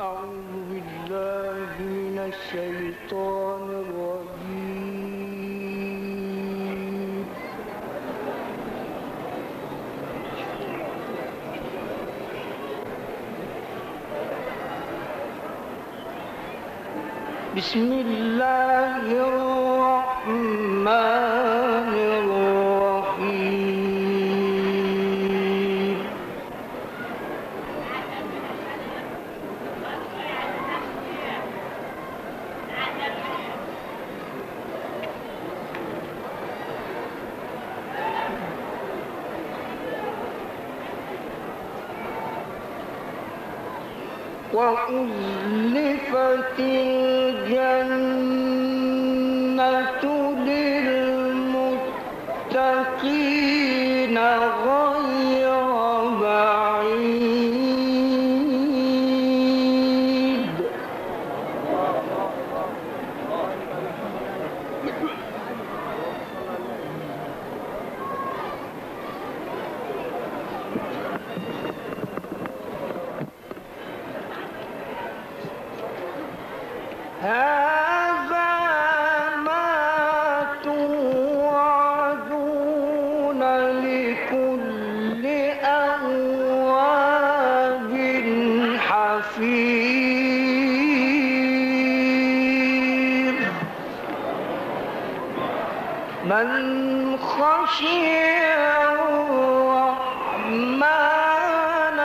أعوذ بالله من الشيطان الرجيم. بسم الله الرحمن الرحيم. وأزلفت الجنة للمتقين غير بعيد. هذا ما توعدون لكل أواب حفيظ. من خشي الرحمن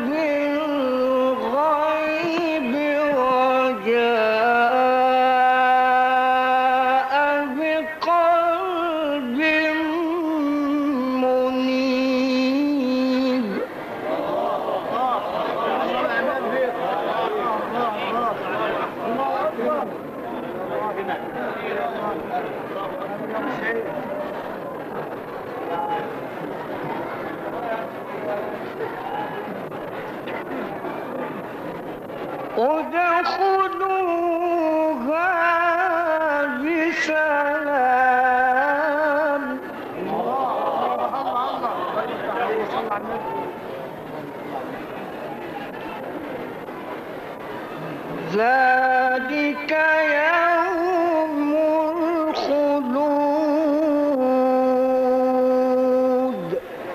بالغيب وجاء بقلب منيب. ادخلوها بسلام. ذلك يوم الخلود.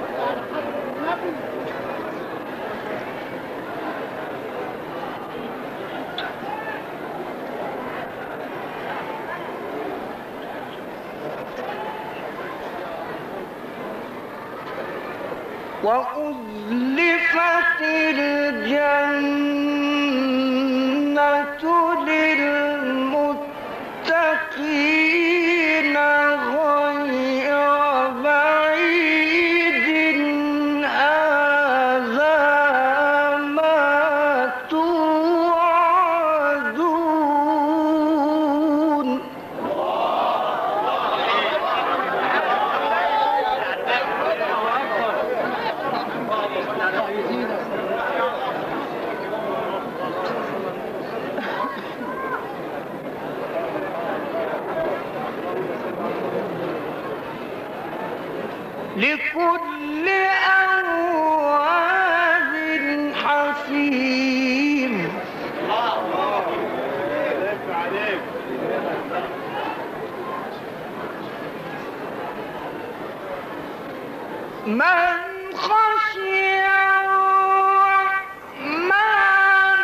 وأزلفت الجنة للمتقين غير بعيد. هذا ما توعدون. لكل أواب حفيظ. من خشي الرحمن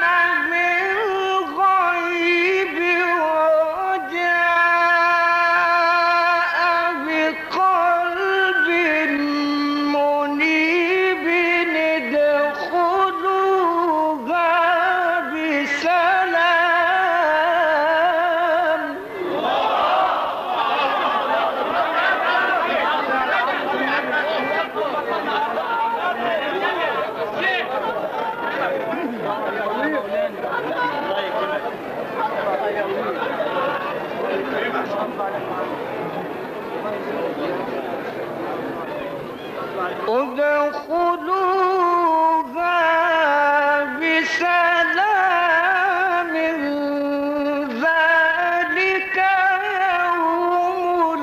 بالغيب وجاء بقلب منيب ادخلوها بسلام. ادخلوها بسلام. ذلك يوم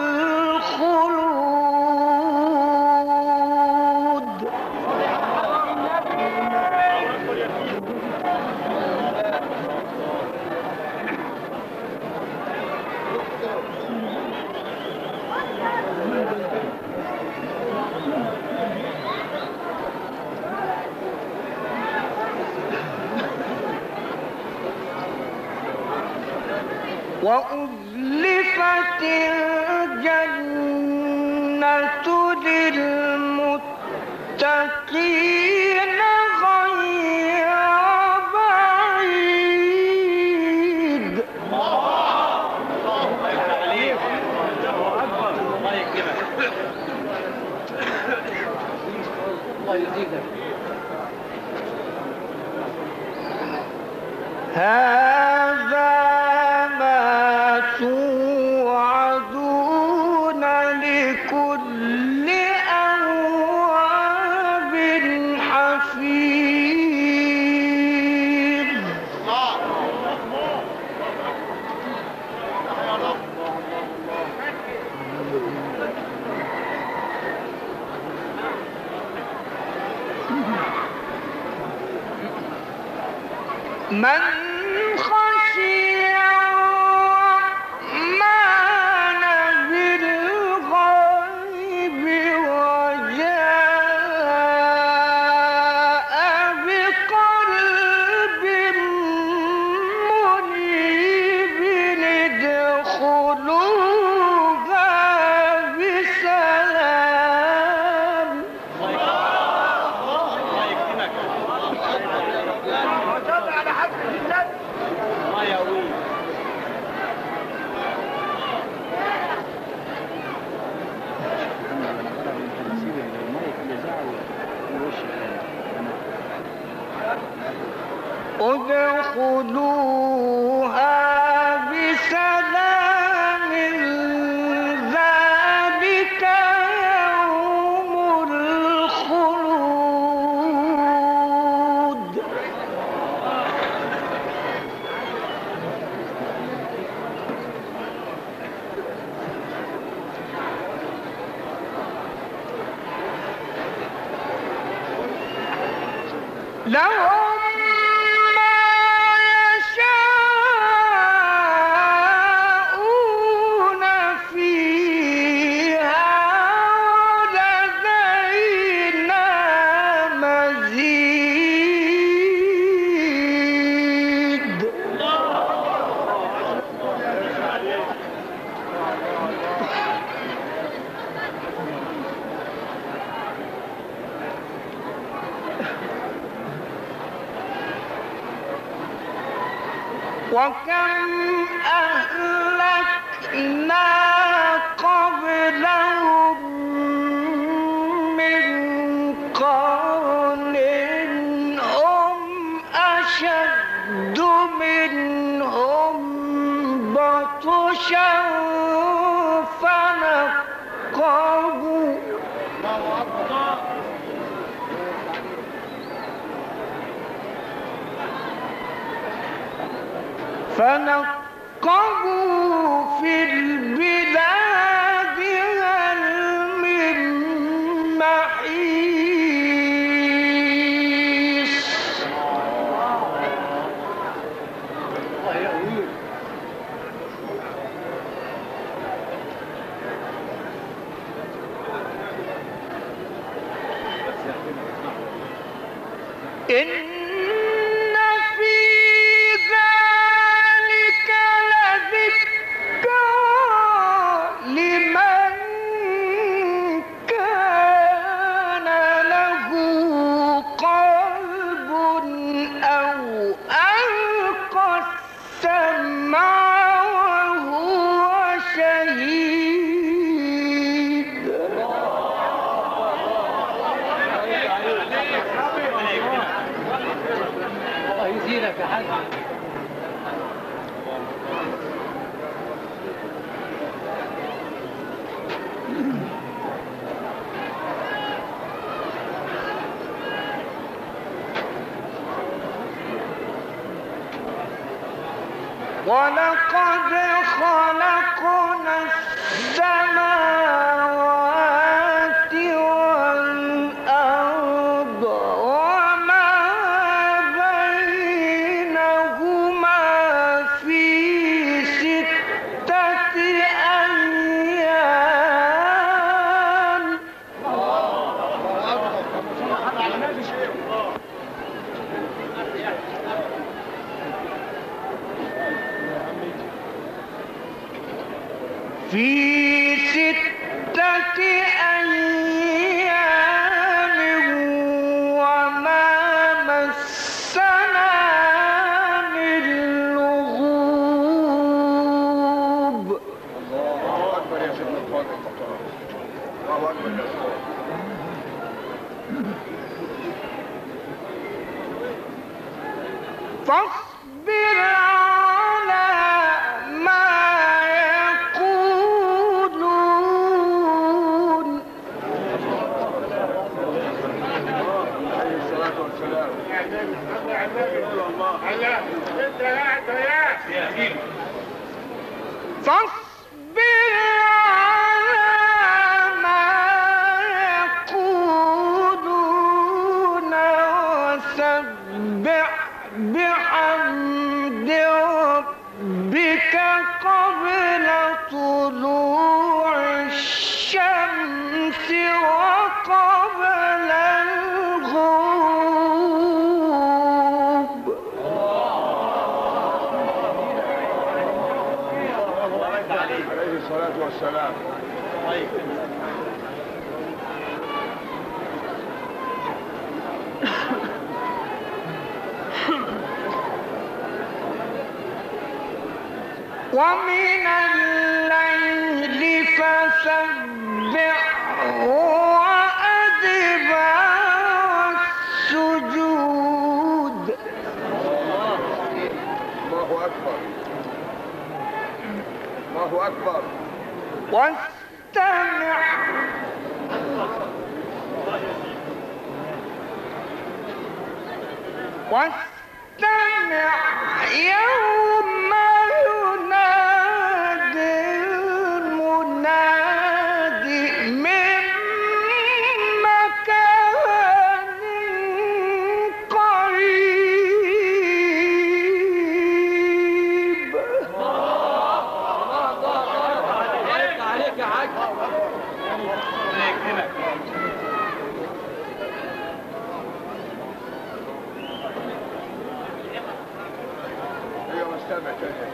الخلود. وأزلفت الجنة للمتقين غير بعيد. هذا ما توعدون لكل أواب حفيظ. من خشي الرحمن بالغيب وجاء بقلب منيب ادخلوها بسلام. ادخلوها بسلام ذلك يوم الخلود. لهم ما يشاءون فيها ولدينا مزيد. وكم أهلكنا قبلهم من قرن هم أشد منهم بطشا فنقبوا. فنقبوا في البلاد هل من محيص. إن في ذلك لذكرى لمن كان له قلب أو ألقى السمع وهو شهيد. الله يزيدك يا حاج. ولقد خلقنا السماوات والأرض وما بينهما في 6 أيام. في 6 أيام وما مسنا من لغوب. الله أكبر يا سيدنا الفاضل. الله أكبر يا سيدنا. فاصبر على ما يقولون. عليه الصلاة والسلام. فاصبر على ما يقولون وسبح بحمد ربك قبل طلوع الشمس وقبل الغروب. عليه الصلاة والسلام. ومن الليل فسبحه وأدبار السجود. الله أكبر. الله أكبر. واستمع يوم ينادي المنادي من مكان قريب. عليك يا حاج. أيوة مستمع تاني.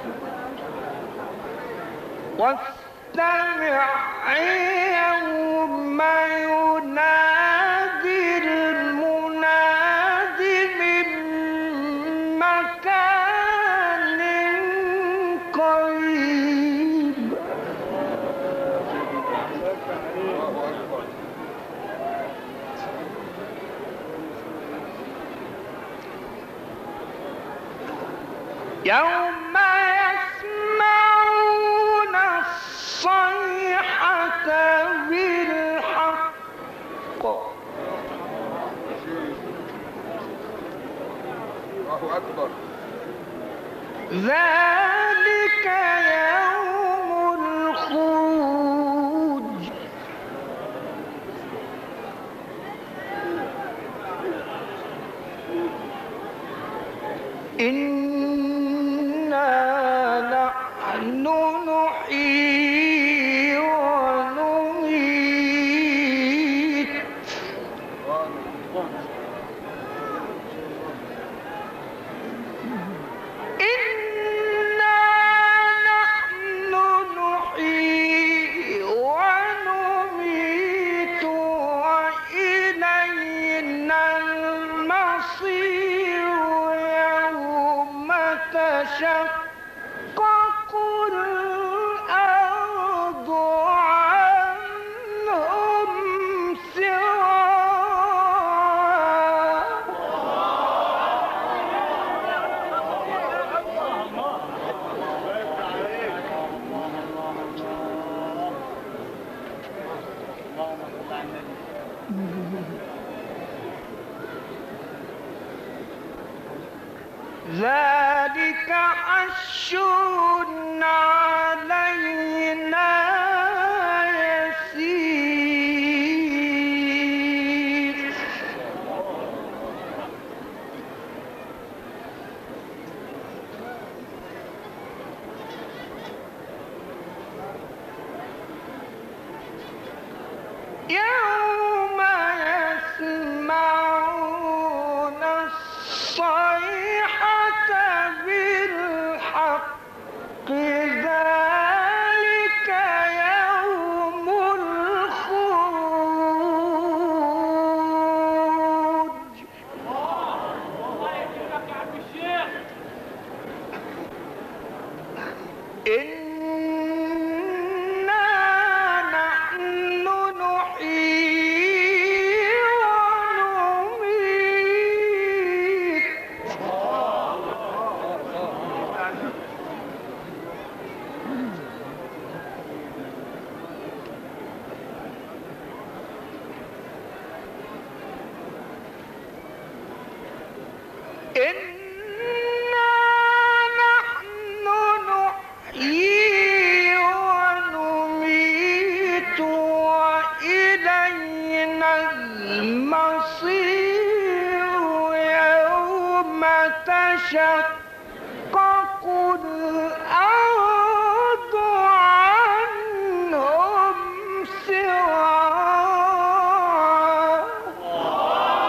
واستمع يوم ينادي المنادي من مكان قريب. الله أكبر. يوم يسمعون الصيحة بالحق. الله أكبر. ذلك يوم الخروج. إنا نحن نحيي ونميت. إنا نحن نحيي ونميت وإلينا المصير يوم تشقق الأرض عنهم سراعا. ذلك حشر علينا يسير. يوم يسمعون الصيحة بالحق ذلك إنا نحن نحيي ونميت إنا نحن نحيي ونميت وإلينا المصير يوم تشقق الأرض عنهم سراعا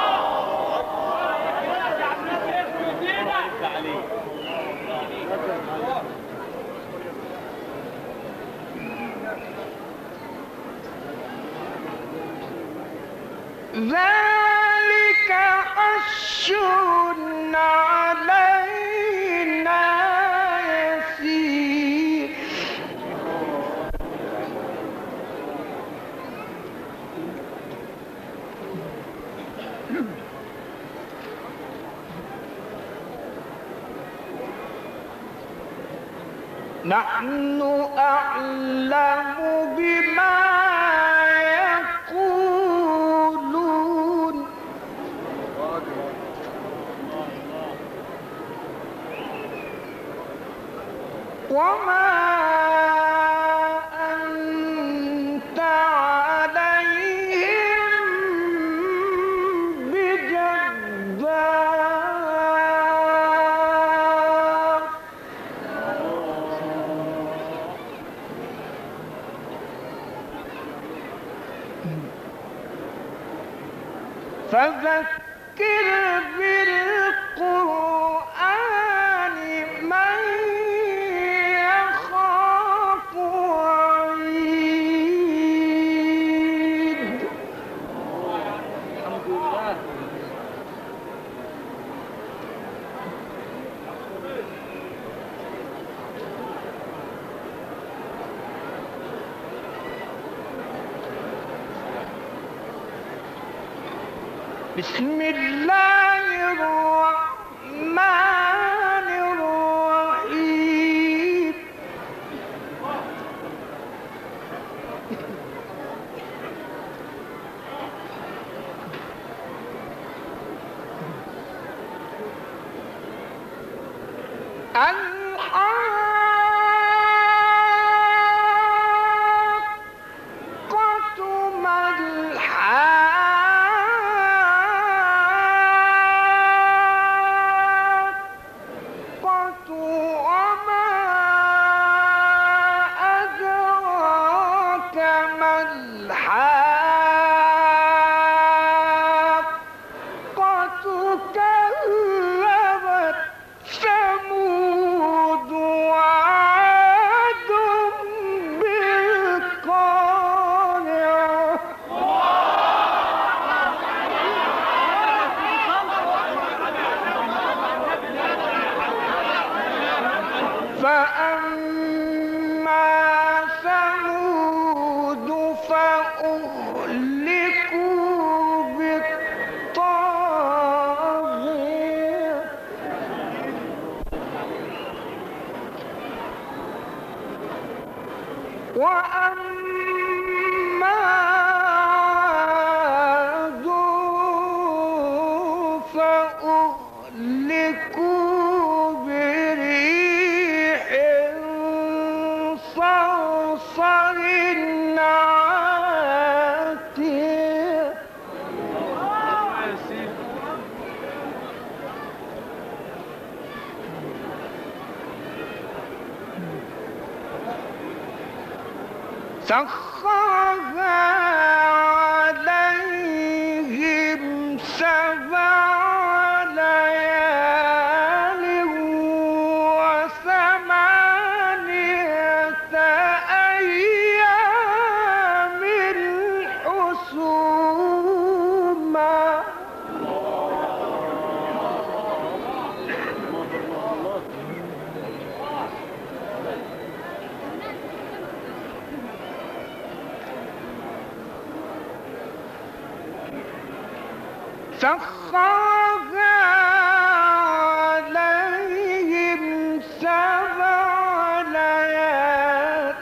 ذلك حشر علينا يسير نحن أعلم بما يقولون وما أنت عليهم بجبار فذكر بالقرآن من يخاف وعيد الحمد لله. بسم الله الرحمن الرحيم الحاقة ما الحاقة وما أدراك ما الحاقة كذبت ثمود وعاد بالقارعة فأما ثمود فأهلكوا بالطاغية وأما عاد فأهلكوا بريح صرصر عاتية سخرها عليهم 7 ليال و8 أيام حسوما سخرها عليهم 7 ليال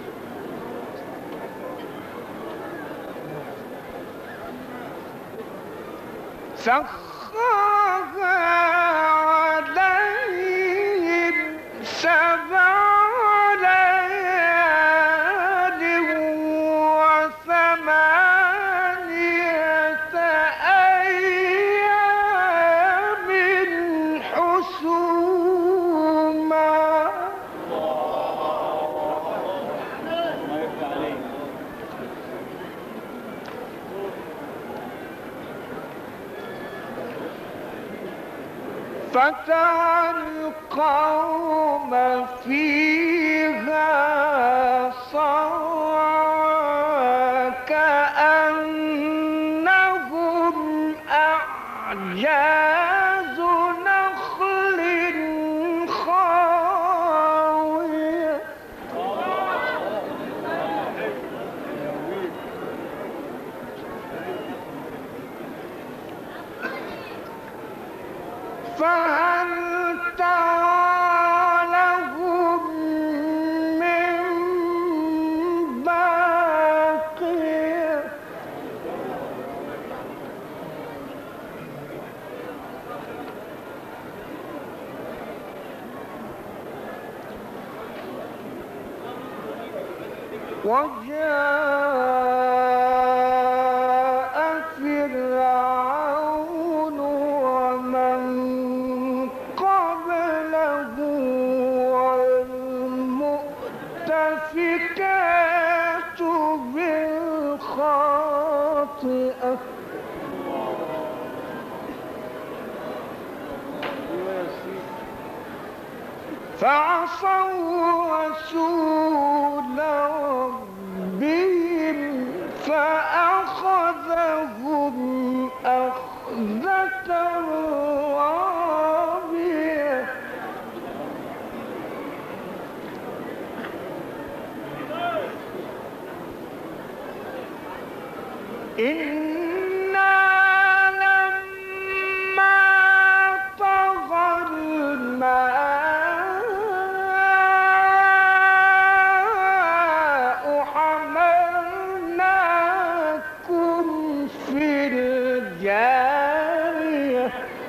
سخرها عليهم 7 ليال و8 أيام حسوما فترى القوم فيها صرعى كأنهم أعجاز نخل خاوية فهل ترى لهم من باقية وجاء فرعون ومن قبله والمؤتفكات بالخاطئة فعصوا رسول ربهم فأخذهم أخذة رابية إنا لما طغى الماء حملناكم في الجارية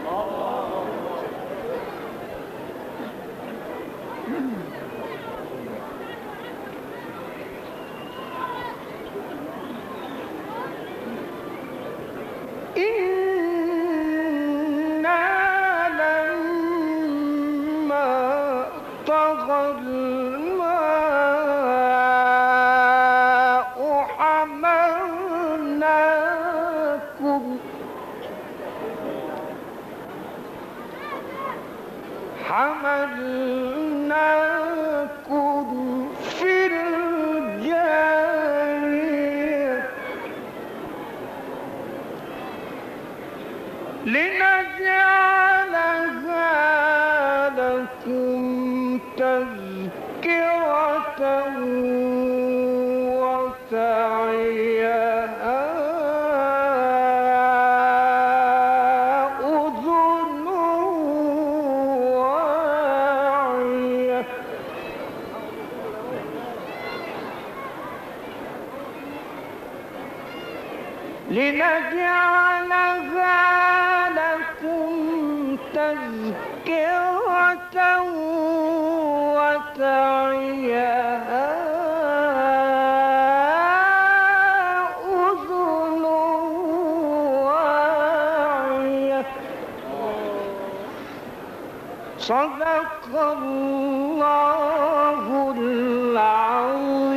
إنا لما طغى الماء حملناكم في الجارية لنجعلها لكم تذكرة وتعيها أذن واعية لنجعلها لكم تذكرة وتعيها أذن واعية صدق الله العظيم.